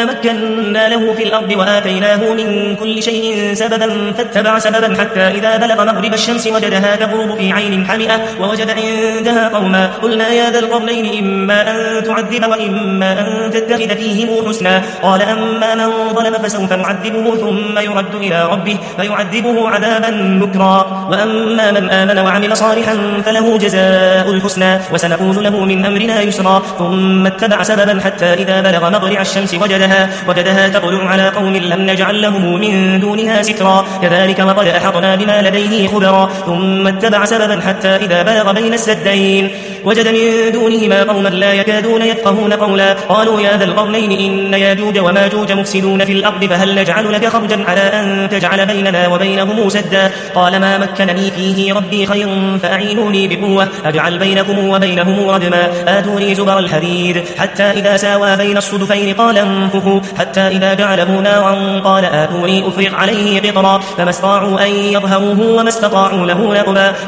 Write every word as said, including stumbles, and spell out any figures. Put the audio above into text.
أنا مكنا له في الأرض وآتيناه من كل شيء سببا فاتبع سببا حتى إذا بلغ مغرب الشمس وجدها تغرب في عين حمئة ووجد عندها قوما قلنا يا ذا القرنين إما أن تعذب وإما أن تتخذ فيهم حسنا قال أما من ظلم فسوف نعذبه ثم يرد إلى ربه فيعذبه عذابا نكرا وأما من آمن وعمل صالحا فله جزاء الحسنى وسنقول له من أمرنا يسرا ثم اتبع سببا حتى إذا بلغ مطلع الشمس وجدها, وجدها تطلع على قوم لم نجعل لهم من دونها سترا كذلك وقد أحطنا بما لديه خبرا ثم اتبع سببا حتى إذا بلغ بين السدين وجد من دونهما قوما لا يكادون يفقهون قولا قالوا يا ذا القرنين إن ياجوج وماجوج مفسدون في الأرض فهل نجعل لك خرجا على أن تجعل بيننا وبينهم سدا قال ما مكنني فيه ربي خير فأعينوني بقوة أجعل بينكم وبينهم ردما آتوني زبر الحديد حتى إذا ساوى بين الصدفين قال انفخوا حتى إذا جعله نارا قال آتوني أفرغ عليه قطرا فما استطاعوا أن يظهروه وما استطاعوا له نقبا